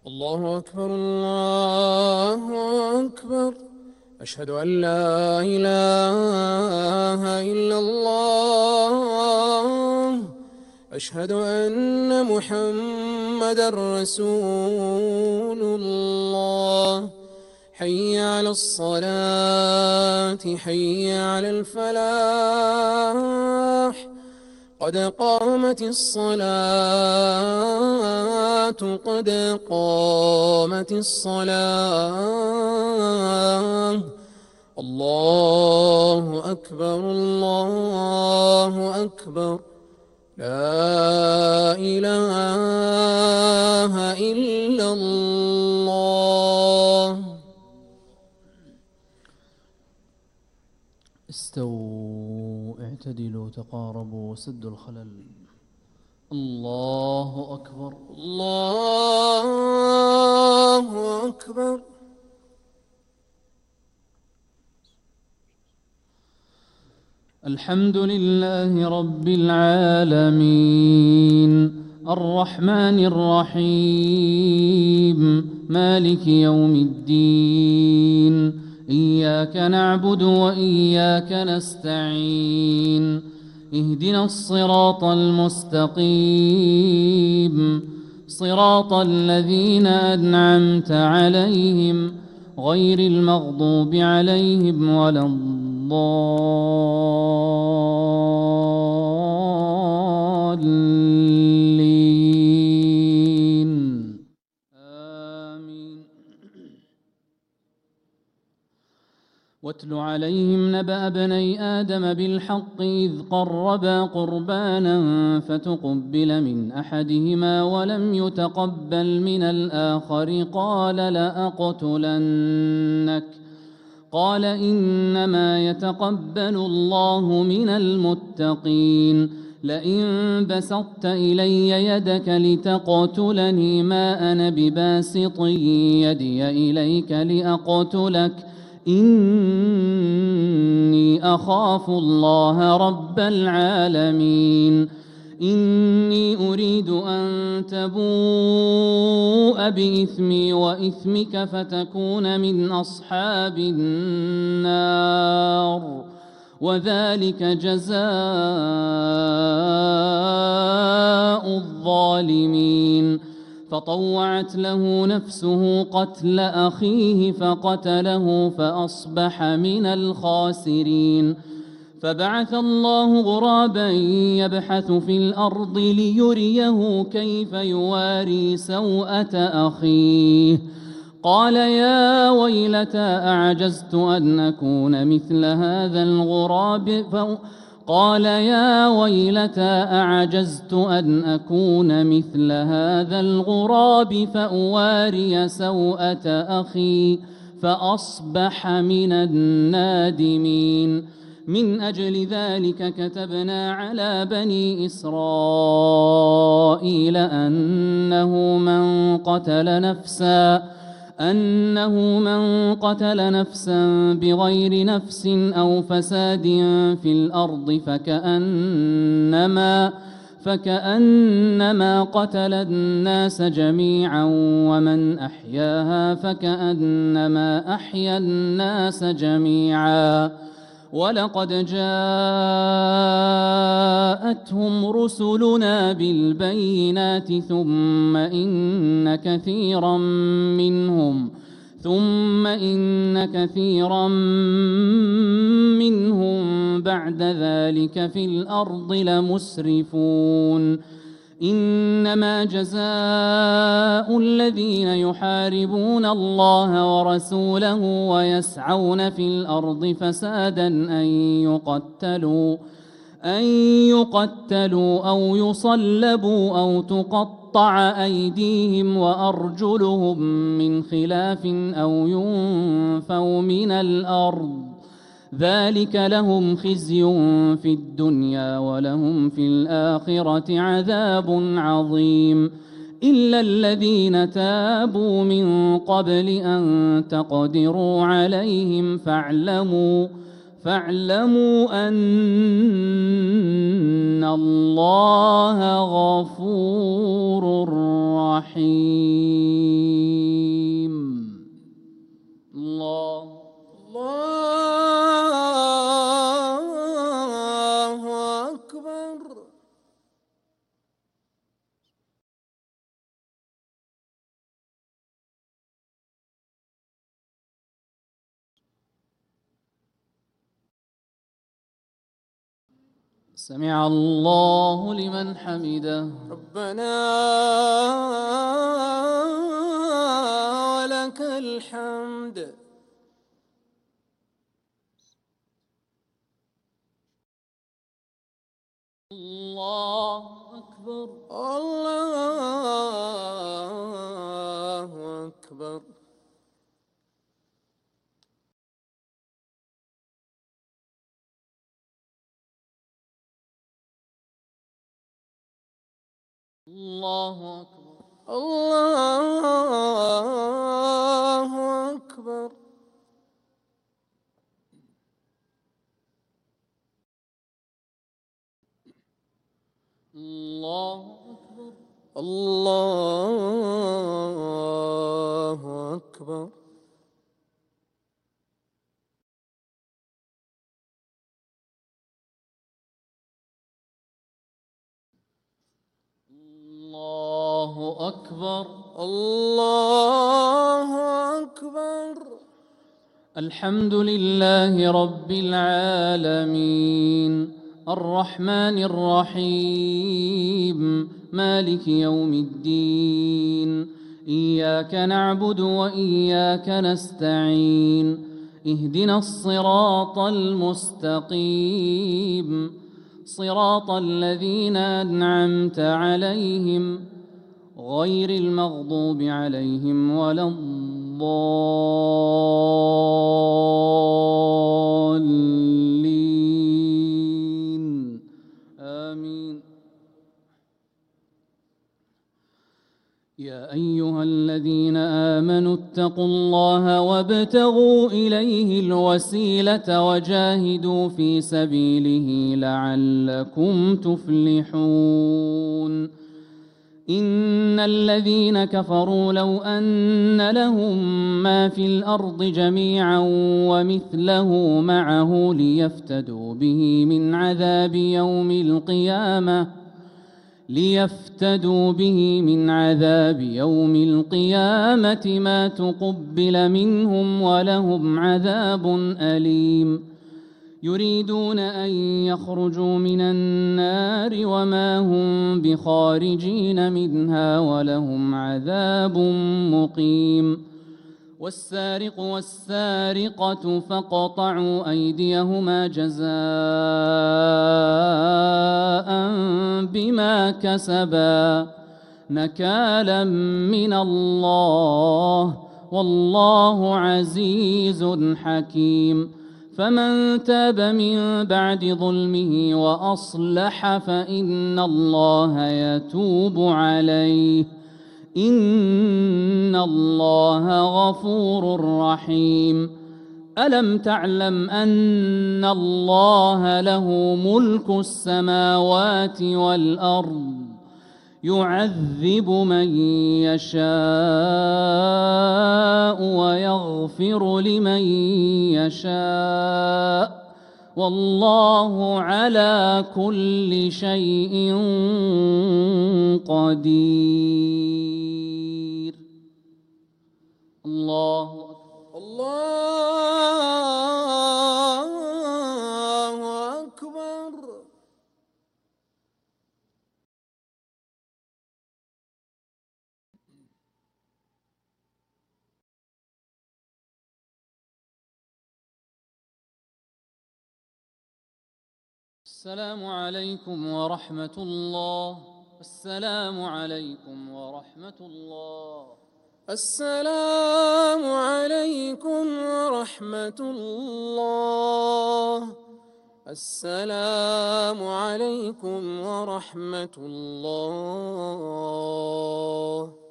الله أكبر الله أكبر. أشهد أن لا إله إلا الله. أشهد أن محمدًا رسول الله. حي على الصلاة حي على الفلاح. قد قامت الصلاة قد قامت الصلاة. الله أكبر الله أكبر. لا إله إلا الله. استووا اعتدلوا تقاربوا سدوا الخلل. الله أكبر الله أكبر. الحمد لله رب العالمين الرحمن الرحيم مالك يوم الدين. إياك نعبد وإياك نستعين. اهدنا الصراط المستقيم صراط الذين أنعمت عليهم غير المغضوب عليهم ولا الضالين. آمين. واتل عليهم نبأ ابني آدم بالحق إذ قربا قربانا فتقبل من أحدهما ولم يتقبل من الآخر قال لأقتلنك قال إنما يتقبل الله من المتقين. لئن بسطت إلي يدك لتقتلني ما أنا بباسط يدي إليك لأقتلك إني أخاف الله رب العالمين. إني أريد أن تبوء بإثمي وإثمك فتكون من أصحاب النار وذلك جزاء الظالمين. فطوعت له نفسه قتل أخيه فقتله فأصبح من الخاسرين. فبعث الله غرابا يبحث في الأرض ليريه كيف يواري سوءة أخيه قال يا ويلتى أعجزت أن أكون مثل هذا الغراب قال يا ويلتى أعجزت أن أكون مثل هذا الغراب فأواري سوءة أخي فأصبح من النادمين. من أجل ذلك كتبنا على بني إسرائيل أنه من قتل نفسا بغير نفس أو فساد في الأرض فكأنما قتل الناس جميعا ومن أحياها فكأنما أحيا الناس جميعا. ولقد جاءتهم رسلنا بالبينات ثم إن كثيرا منهم بعد ذلك في الأرض لمسرفون. إنما جزاء الذين يحاربون الله ورسوله ويسعون في الأرض فسادا أن يقتلوا أو يصلبوا أو تقطع أيديهم وأرجلهم من خلاف أو ينفوا من الأرض ذلك لهم خزي في الدنيا ولهم في الآخرة عذاب عظيم. إلا الذين تابوا من قبل أن تقدروا عليهم فاعلموا أن الله غفور الرحيم. الله أكبر. سمع الله لمن حمده. ربنا ولك الحمد. الله أكبر. الله أكبر. الله أكبر. الله أكبر. الله أكبر. الله أكبر. الله أكبر. الله أكبر. الحمد لله رب العالمين الرحمن الرحيم مالك يوم الدين. إياك نعبد وإياك نستعين. اهدنا الصراط المستقيم صراط الذين أنعمت عليهم غير المغضوب عليهم ولا الضالين. آمين. يا أيها الذين آمنوا اتقوا الله وابتغوا إليه الوسيلة وجاهدوا في سبيله لعلكم تفلحون. إن الذين كفروا لو أن لهم ما في الأرض جميعا ومثله معه ليفتدوا به من عذاب يوم القيامة ما تقبل منهم ولهم عذاب أليم. يريدون أن يخرجوا من النار وما هم بخارجين منها ولهم عذاب مقيم. والسارق والسارقة فاقطعوا أيديهما جزاء بما كسبا نكالا من الله والله عزيز حكيم. فمن تاب من بعد ظلمه وأصلح فإن الله يتوب عليه إن الله غفور رحيم. ألم تعلم أن الله له ملك السماوات والأرض يعذب من يشاء ويغفر لمن يشاء والله على كل شيء قدير. الله أكبر. الله أكبر. السلام عليكم ورحمة الله. السلام عليكم ورحمة الله. السلام عليكم ورحمة الله. السلام عليكم ورحمة الله.